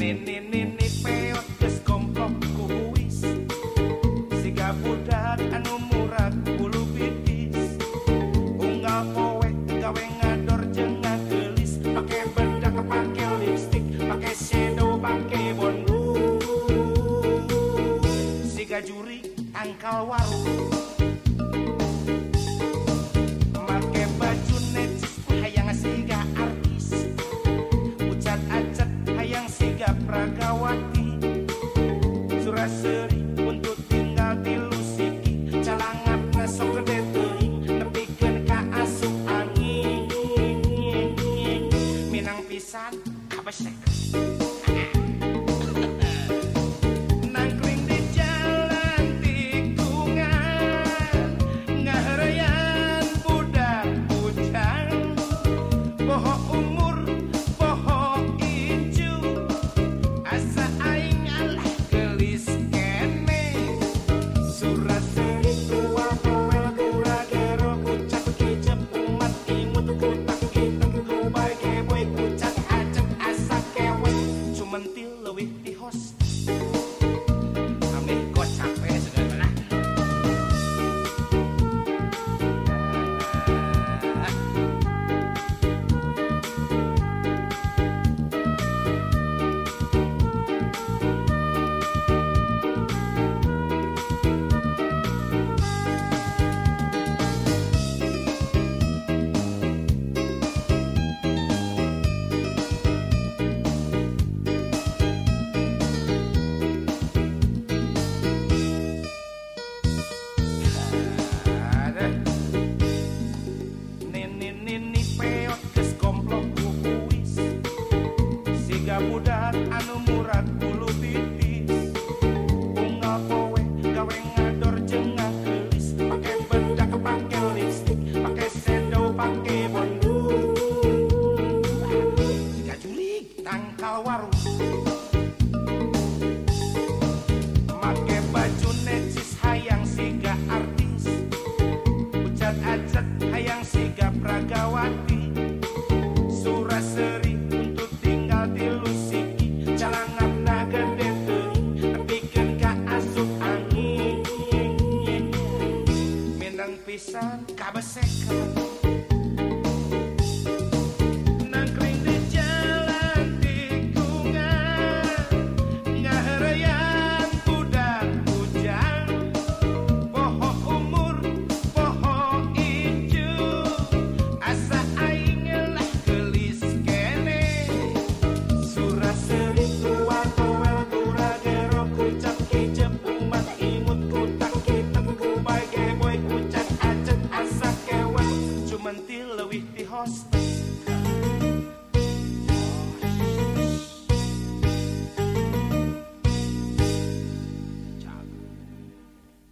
Nini peot geus komplok kuis siga budak anu murah bulu bidis unggal poe gawe ngador jeung ngagelis pake bedak pake lipstik pake shadow pake bondu siga juri tangkal warung make baju necis hayang siga artis ucat acet hayang siga pragawati suraseri untuk tinggal di lusiki calangapna sok gede teuing nepikeun ka asup angin minang pisan abesek nangkring di jalan tikungan ngaharayan budak bujang poho umur poho ijo asa aing alah gelis kene suraseri tua poel kura gero kucak kicep umat imut kutak kitak kubay keboy kucak acek asa kewe cumentil leuwih ti hos ameh kocak we segala Nini peot geus komplok kuis siga budak anu murad bulu bidis unggal poe gawe ngador jeung ngagelis pake bedak pake lipstik pake shadow pake bondu siga jurig tangkal warung